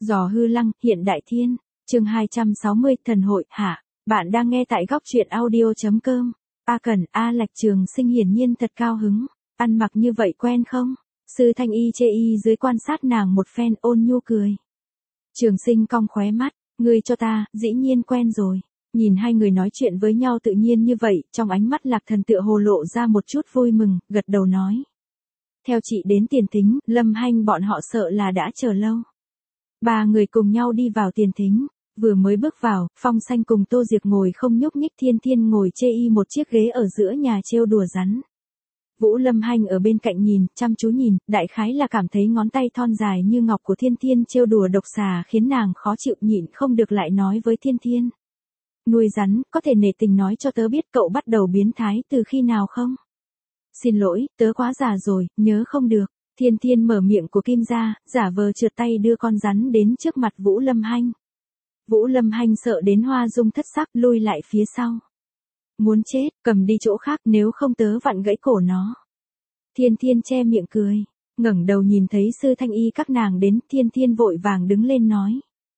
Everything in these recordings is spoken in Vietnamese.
Giò hư lăng, hiện đại thiên. Chương 260, thần hội, hạ. Bạn đang nghe tại góc truyện audio.com. A Cẩn, A Lạch Trường Sinh hiển nhiên thật cao hứng. Ăn mặc như vậy quen không? Sư Thanh Y chê y dưới quan sát nàng một phen, ôn nhu cười. Trường Sinh cong khóe mắt, ngươi cho ta, dĩ nhiên quen rồi. Nhìn hai người nói chuyện với nhau tự nhiên như vậy, trong ánh mắt Lạc Thần tựa hồ lộ ra một chút vui mừng, gật đầu nói. Theo chị đến tiền thính, Lâm Hanh bọn họ sợ là đã chờ lâu. Ba người cùng nhau đi vào tiền thính, vừa mới bước vào, Phong Xanh cùng Tô Diệc ngồi không nhúc nhích, Thiên Thiên ngồi chê y một chiếc ghế ở giữa nhà trêu đùa rắn. Vũ Lâm Hanh ở bên cạnh nhìn, chăm chú nhìn, đại khái là cảm thấy ngón tay thon dài như ngọc của Thiên Thiên trêu đùa độc xà khiến nàng khó chịu, nhịn không được lại nói với Thiên Thiên. Nuôi rắn, có thể nể tình nói cho tớ biết cậu bắt đầu biến thái từ khi nào không? Xin lỗi, tớ quá già rồi, nhớ không được. Thiên Thiên mở miệng của Kim ra, giả vờ trượt tay đưa con rắn đến trước mặt Vũ Lâm Hanh. Vũ Lâm Hanh sợ đến hoa dung thất sắc, lui lại phía sau. Muốn chết, cầm đi chỗ khác, nếu không tớ vặn gãy cổ nó. Thiên Thiên che miệng cười, ngẩng đầu nhìn thấy Sư Thanh Y các nàng đến, Thiên Thiên vội vàng đứng lên nói.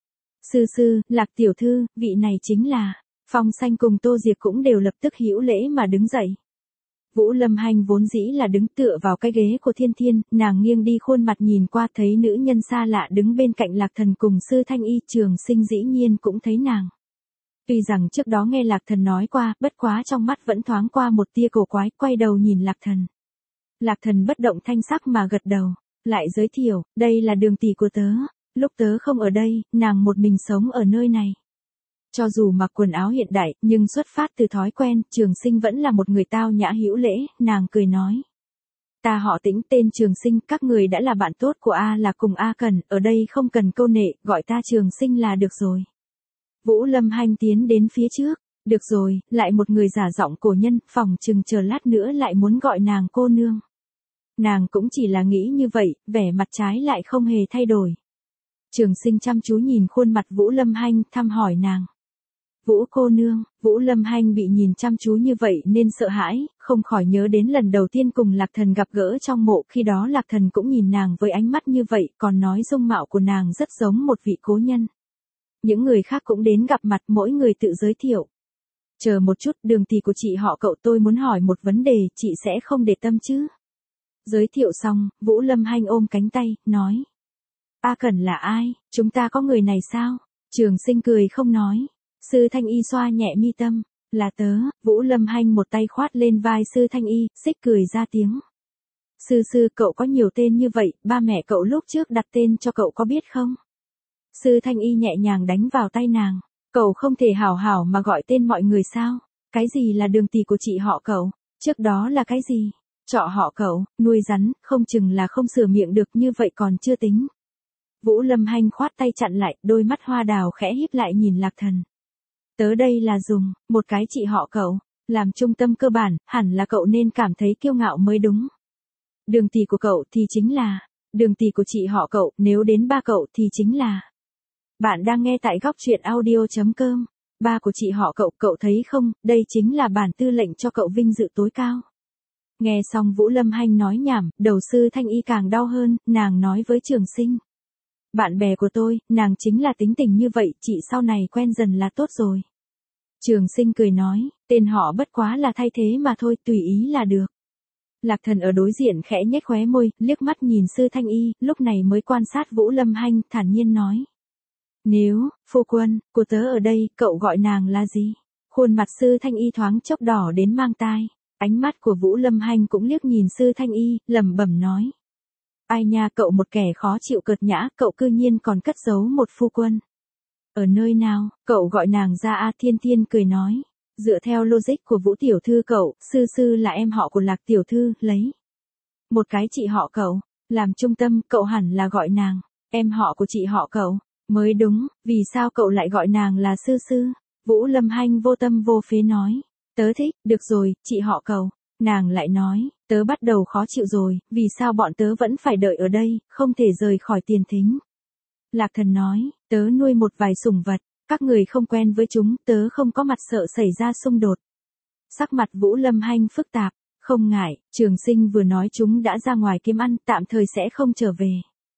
Sư, Lạc tiểu thư, vị này chính là. Phong Xanh cùng Tô Diệc cũng đều lập tức hữu lễ mà đứng dậy. Vũ Lâm Hanh vốn dĩ là đứng tựa vào cái ghế của Thiên Thiên, nàng nghiêng đi khuôn mặt nhìn qua thấy nữ nhân xa lạ đứng bên cạnh Lạc Thần cùng Sư Thanh Y, Trường Sinh dĩ nhiên cũng thấy nàng. Tuy rằng trước đó nghe Lạc Thần nói qua, bất quá trong mắt vẫn thoáng qua một tia cổ quái, quay đầu nhìn Lạc Thần. Lạc Thần bất động thanh sắc mà gật đầu, lại giới thiệu, đây là Đường tỷ của tớ, lúc tớ không ở đây, nàng một mình sống ở nơi này. Cho dù mặc quần áo hiện đại, nhưng xuất phát từ thói quen, Trường Sinh vẫn là một người tao nhã hữu lễ, nàng cười nói. Ta họ Tĩnh, tên Trường Sinh, các người đã là bạn tốt của A là cùng A Cẩn, ở đây không cần câu nệ, gọi ta Trường Sinh là được rồi. Vũ Lâm Hanh tiến đến phía trước, được rồi, lại một người giả giọng cổ nhân, phòng chừng chờ lát nữa lại muốn gọi nàng cô nương. Nàng cũng chỉ là nghĩ như vậy, vẻ mặt trái lại không hề thay đổi. Trường Sinh chăm chú nhìn khuôn mặt Vũ Lâm Hanh, thăm hỏi nàng. Vũ cô nương, Vũ Lâm Hanh bị nhìn chăm chú như vậy nên sợ hãi, không khỏi nhớ đến lần đầu tiên cùng Lạc Thần gặp gỡ trong mộ, khi đó Lạc Thần cũng nhìn nàng với ánh mắt như vậy, còn nói dung mạo của nàng rất giống một vị cố nhân. Những người khác cũng đến gặp mặt, mỗi người tự giới thiệu. Chờ một chút, Đường tỷ của chị họ Cậu, tôi muốn hỏi một vấn đề, chị sẽ không để tâm chứ? Giới thiệu xong, Vũ Lâm Hanh ôm cánh tay, nói. A Cẩn là ai, chúng ta có người này sao? Trường Sinh cười không nói. Sư Thanh Y xoa nhẹ mi tâm, là tớ. Vũ Lâm Hanh một tay khoát lên vai Sư Thanh Y, xích cười ra tiếng. Sư, cậu có nhiều tên như vậy, ba mẹ cậu lúc trước đặt tên cho cậu có biết không? Sư Thanh Y nhẹ nhàng đánh vào tay nàng, cậu không thể hảo hảo mà gọi tên mọi người sao? Cái gì là Đường tỷ của chị họ Cậu? Trước đó là cái gì? Trọ họ Cậu, nuôi rắn, không chừng là không sửa miệng được, như vậy còn chưa tính. Vũ Lâm Hanh khoát tay chặn lại, đôi mắt hoa đào khẽ híp lại nhìn Lạc Thần. Tớ đây là dùng một cái chị họ Cậu làm trung tâm cơ bản, hẳn là cậu nên cảm thấy kiêu ngạo mới đúng. Đường tỷ của cậu thì chính là Đường tỷ của chị họ Cậu, nếu đến ba cậu thì chính là. Bạn đang nghe tại góc truyện audio.com. Ba của chị họ Cậu, cậu thấy không, đây chính là bản tư lệnh cho cậu vinh dự tối cao. Nghe xong Vũ Lâm Hanh nói nhảm, đầu Sư Thanh Y càng đau hơn, nàng nói với Trường Sinh. Bạn bè của tôi, nàng chính là tính tình như vậy, chị sau này quen dần là tốt rồi. Trường Sinh cười nói, tên họ bất quá là thay thế mà thôi, tùy ý là được. Lạc Thần ở đối diện khẽ nhếch khóe môi, liếc mắt nhìn Sư Thanh Y, lúc này mới quan sát Vũ Lâm Hanh, thản nhiên nói. Nếu, phu quân, của tớ ở đây, cậu gọi nàng là gì? Khuôn mặt Sư Thanh Y thoáng chốc đỏ đến mang tai, ánh mắt của Vũ Lâm Hanh cũng liếc nhìn Sư Thanh Y, lẩm bẩm nói. Ai nha, cậu một kẻ khó chịu cợt nhã, cậu cư nhiên còn cất giấu một phu quân. Ở nơi nào, cậu gọi nàng ra a? Thiên Thiên cười nói. Dựa theo logic của Vũ tiểu thư cậu, sư là em họ của Lạc tiểu thư, lấy một cái chị họ Cậu làm trung tâm, cậu hẳn là gọi nàng em họ của chị họ Cậu mới đúng, vì sao cậu lại gọi nàng là sư? Vũ Lâm Hanh vô tâm vô phế nói. Tớ thích, được rồi, chị họ Cậu. Nàng lại nói, tớ bắt đầu khó chịu rồi, vì sao bọn tớ vẫn phải đợi ở đây, không thể rời khỏi tiền thính. Lạc Thần nói, tớ nuôi một vài sủng vật, các người không quen với chúng, tớ không có mặt sợ xảy ra xung đột. Sắc mặt Vũ Lâm Hanh phức tạp, không ngại, Trường Sinh vừa nói chúng đã ra ngoài kiếm ăn, tạm thời sẽ không trở về.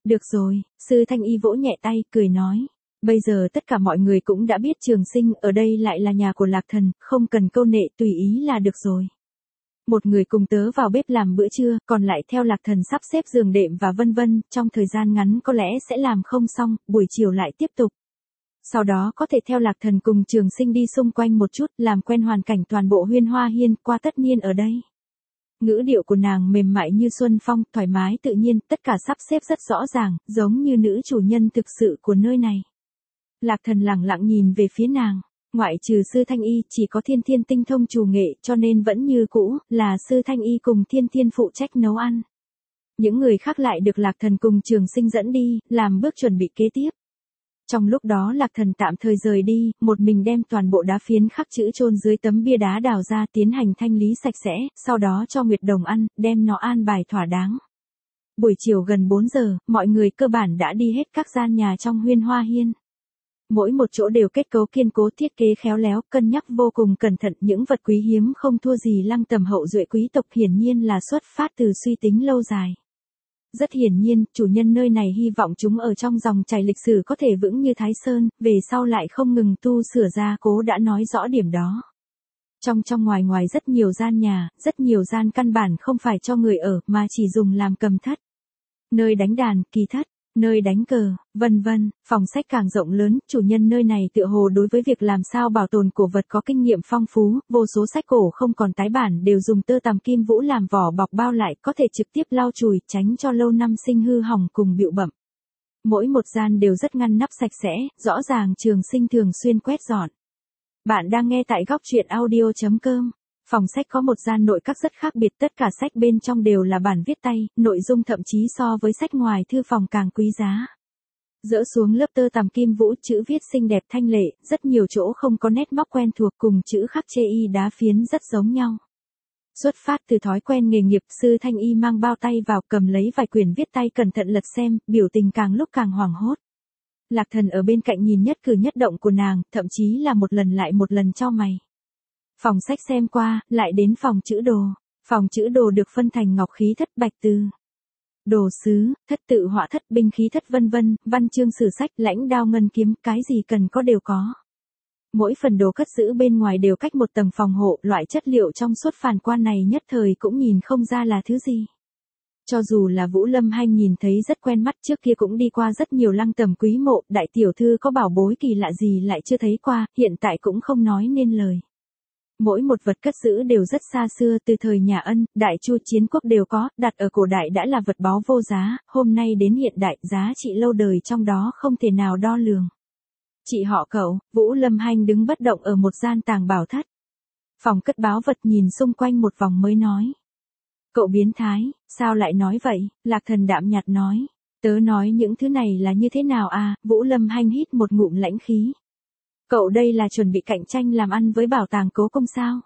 Được rồi, Sư Thanh Y vỗ nhẹ tay, cười nói. Bây giờ tất cả mọi người cũng đã biết Trường Sinh ở đây lại là nhà của Lạc Thần, không cần câu nệ tùy ý là được rồi. Một người cùng tớ vào bếp làm bữa trưa, còn lại theo Lạc Thần sắp xếp giường đệm và vân vân, trong thời gian ngắn có lẽ sẽ làm không xong, buổi chiều lại tiếp tục. Sau đó có thể theo Lạc Thần cùng Trường Sinh đi xung quanh một chút, làm quen hoàn cảnh toàn bộ Huyên Hoa Hiên, qua tất nhiên ở đây. Ngữ điệu của nàng mềm mại như xuân phong, thoải mái tự nhiên, tất cả sắp xếp rất rõ ràng, giống như nữ chủ nhân thực sự của nơi này. Lạc Thần lặng lặng nhìn về phía nàng. Ngoại trừ Sư Thanh Y, chỉ có Thiên Thiên tinh thông chủ nghệ, cho nên vẫn như cũ, là Sư Thanh Y cùng Thiên Thiên phụ trách nấu ăn. Những người khác lại được Lạc Thần cùng Trường Sinh dẫn đi, làm bước chuẩn bị kế tiếp. Trong lúc đó Lạc Thần tạm thời rời đi, một mình đem toàn bộ đá phiến khắc chữ chôn dưới tấm bia đá đào ra tiến hành thanh lý sạch sẽ, sau đó cho Nguyệt Đồng ăn, đem nó an bài thỏa đáng. Buổi chiều gần 4 giờ, mọi người cơ bản đã đi hết các gian nhà trong Huyên Hoa Hiên. Mỗi một chỗ đều kết cấu kiên cố, thiết kế khéo léo, cân nhắc vô cùng cẩn thận, những vật quý hiếm không thua gì Lăng Tầm hậu duệ quý tộc, hiển nhiên là xuất phát từ suy tính lâu dài. Rất hiển nhiên, chủ nhân nơi này hy vọng chúng ở trong dòng chảy lịch sử có thể vững như Thái Sơn, về sau lại không ngừng tu sửa gia cố đã nói rõ điểm đó. Trong ngoài ngoài rất nhiều gian nhà, rất nhiều gian căn bản không phải cho người ở mà chỉ dùng làm cầm thất. Nơi đánh đàn, kỳ thất, nơi đánh cờ, vân vân, phòng sách càng rộng lớn, chủ nhân nơi này tựa hồ đối với việc làm sao bảo tồn cổ vật có kinh nghiệm phong phú, vô số sách cổ không còn tái bản đều dùng tơ tằm kim vũ làm vỏ bọc bao lại, có thể trực tiếp lau chùi, tránh cho lâu năm sinh hư hỏng cùng bụi bặm. Mỗi một gian đều rất ngăn nắp sạch sẽ, rõ ràng Trường Sinh thường xuyên quét dọn. Bạn đang nghe tại góc truyện audio.com. Phòng sách có một gian nội các rất khác biệt, tất cả sách bên trong đều là bản viết tay, nội dung thậm chí so với sách ngoài thư phòng càng quý giá. Dỡ xuống lớp tơ tằm kim vũ, chữ viết xinh đẹp thanh lệ, rất nhiều chỗ không có nét móc quen thuộc, cùng chữ khắc chê y đá phiến rất giống nhau. Xuất phát từ thói quen nghề nghiệp, Sư Thanh Y mang bao tay vào, cầm lấy vài quyển viết tay cẩn thận lật xem, biểu tình càng lúc càng hoảng hốt. Lạc Thần ở bên cạnh nhìn nhất cử nhất động của nàng, thậm chí là một lần lại một lần chau mày. Phòng sách xem qua, lại đến phòng chữ đồ. Phòng chữ đồ được phân thành ngọc khí thất, bạch từ, đồ sứ, thất tự họa thất, binh khí thất vân vân, văn chương sử sách, lãnh đao ngân kiếm, cái gì cần có đều có. Mỗi phần đồ cất giữ bên ngoài đều cách một tầng phòng hộ, loại chất liệu trong suốt phản quan này nhất thời cũng nhìn không ra là thứ gì. Cho dù là Vũ Lâm Hanh nhìn thấy rất quen mắt, trước kia cũng đi qua rất nhiều Lăng Tầm quý mộ, đại tiểu thư có bảo bối kỳ lạ gì lại chưa thấy qua, hiện tại cũng không nói nên lời. Mỗi một vật cất giữ đều rất xa xưa, từ thời nhà Ân, Đại Chu chiến quốc đều có, đặt ở cổ đại đã là vật báu vô giá, hôm nay đến hiện đại, giá trị lâu đời trong đó không thể nào đo lường. Chị họ Cậu, Vũ Lâm Hanh đứng bất động ở một gian tàng bảo thất. Phòng cất báu vật nhìn xung quanh một vòng mới nói. Cậu biến thái, sao lại nói vậy? Lạc Thần đạm nhạt nói. Tớ nói những thứ này là như thế nào à? Vũ Lâm Hanh hít một ngụm lãnh khí. Cậu đây là chuẩn bị cạnh tranh làm ăn với bảo tàng Cố Công sao?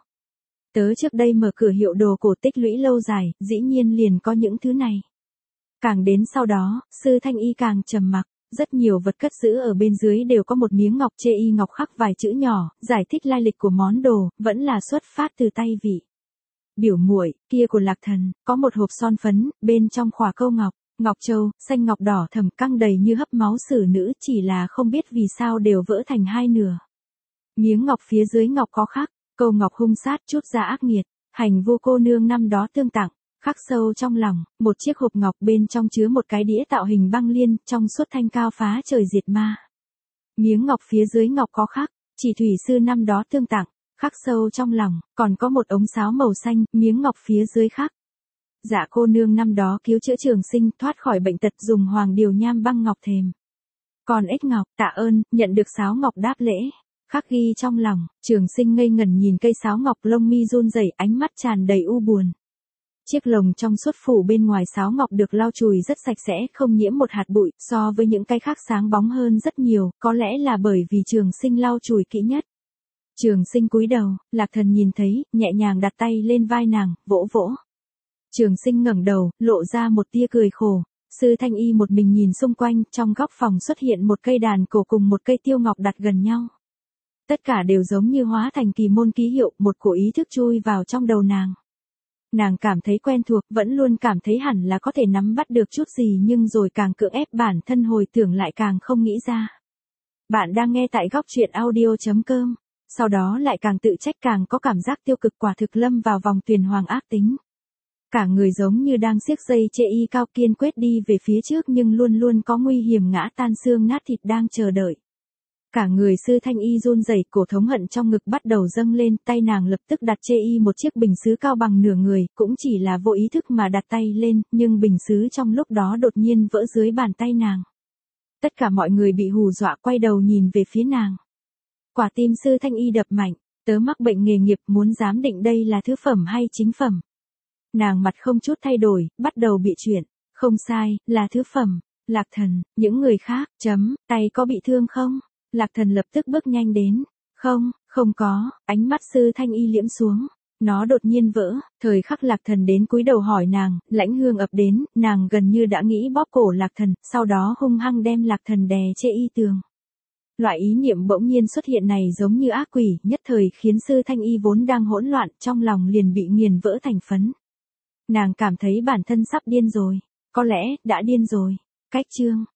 Tớ trước đây mở cửa hiệu đồ cổ tích lũy lâu dài, dĩ nhiên liền có những thứ này. Càng đến sau đó, Sư Thanh Y càng trầm mặc. Rất nhiều vật cất giữ ở bên dưới đều có một miếng ngọc chê y ngọc khắc vài chữ nhỏ, giải thích lai lịch của món đồ, vẫn là xuất phát từ tay vị. Biểu muội kia của Lạc Thần, có một hộp son phấn, bên trong khỏa câu ngọc, ngọc châu, xanh ngọc đỏ thẫm căng đầy như hấp máu xử nữ, chỉ là không biết vì sao đều vỡ thành hai nửa. Miếng ngọc phía dưới ngọc có khắc, câu ngọc hung sát chút ra ác nghiệt, hành vô cô nương năm đó tương tặng. Khắc sâu trong lòng, một chiếc hộp ngọc bên trong chứa một cái đĩa tạo hình băng liên, trong suốt thanh cao phá trời diệt ma. Miếng ngọc phía dưới ngọc có khắc, chỉ thủy sư năm đó tương tặng, khắc sâu trong lòng, còn có một ống sáo màu xanh, miếng ngọc phía dưới khắc. Dạ cô nương năm đó cứu chữa Trường Sinh thoát khỏi bệnh tật dùng hoàng điều nham băng ngọc thềm. Còn ếch ngọc, tạ ơn, nhận được sáo ngọc đáp lễ. Khắc ghi trong lòng, Trường Sinh ngây ngẩn nhìn cây sáo ngọc, lông mi run rẩy, ánh mắt tràn đầy u buồn. Chiếc lồng trong suốt phủ bên ngoài sáo ngọc được lau chùi rất sạch sẽ, không nhiễm một hạt bụi, so với những cái khác sáng bóng hơn rất nhiều, có lẽ là bởi vì Trường Sinh lau chùi kỹ nhất. Trường Sinh cúi đầu, Lạc Thần nhìn thấy, nhẹ nhàng đặt tay lên vai nàng, vỗ vỗ. Trường Sinh ngẩng đầu, lộ ra một tia cười khổ. Sư Thanh Y một mình nhìn xung quanh, trong góc phòng xuất hiện một cây đàn cổ cùng một cây tiêu ngọc đặt gần nhau. Tất cả đều giống như hóa thành kỳ môn ký hiệu, một cổ ý thức chui vào trong đầu nàng. Nàng cảm thấy quen thuộc, vẫn luôn cảm thấy hẳn là có thể nắm bắt được chút gì nhưng rồi càng cưỡng ép bản thân hồi tưởng lại càng không nghĩ ra. Bạn đang nghe tại góc truyện audio.com, sau đó lại càng tự trách càng có cảm giác tiêu cực, quả thực lâm vào vòng tuyền hoàng ác tính. Cả người giống như đang siết dây chê y cao, kiên quyết đi về phía trước nhưng luôn luôn có nguy hiểm ngã tan xương nát thịt đang chờ đợi. Cả người Sư Thanh Y run rẩy, cổ thống hận trong ngực bắt đầu dâng lên, tay nàng lập tức đặt chê y một chiếc bình sứ cao bằng nửa người, cũng chỉ là vô ý thức mà đặt tay lên, nhưng bình sứ trong lúc đó đột nhiên vỡ dưới bàn tay nàng. Tất cả mọi người bị hù dọa quay đầu nhìn về phía nàng. Quả tim Sư Thanh Y đập mạnh, tớ mắc bệnh nghề nghiệp, muốn giám định đây là thứ phẩm hay chính phẩm. Nàng mặt không chút thay đổi, bắt đầu bịa chuyện, không sai, là thứ phẩm. Lạc Thần, những người khác, tay có bị thương không? Lạc Thần lập tức bước nhanh đến. Không có, ánh mắt Sư Thanh Y liễm xuống. Nó đột nhiên vỡ, thời khắc Lạc Thần đến cúi đầu hỏi nàng, lãnh hương ập đến, nàng gần như đã nghĩ bóp cổ Lạc Thần, sau đó hung hăng đem Lạc Thần đè chê y tường. Loại ý niệm bỗng nhiên xuất hiện này giống như ác quỷ, nhất thời khiến Sư Thanh Y vốn đang hỗn loạn, trong lòng liền bị nghiền vỡ thành phấn. Nàng cảm thấy bản thân sắp điên rồi, có lẽ đã điên rồi. Cách chương